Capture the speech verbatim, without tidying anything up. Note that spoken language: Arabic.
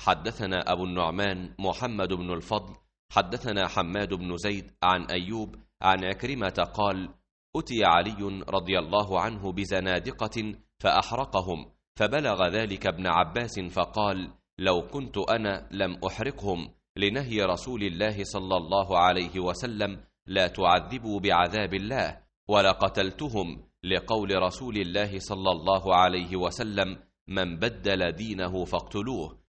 حدثنا أبو النعمان محمد بن الفضل حدثنا حماد بن زيد عن أيوب عن عكرمة قال: أتي علي رضي الله عنه بزنادقة فأحرقهم، فبلغ ذلك ابن عباس فقال: لو كنت أنا لم أحرقهم لنهي رسول الله صلى الله عليه وسلم لا تعذبوا بعذاب الله، ولقتلتهم لقول رسول الله صلى الله عليه وسلم: من بدل دينه فاقتلوه.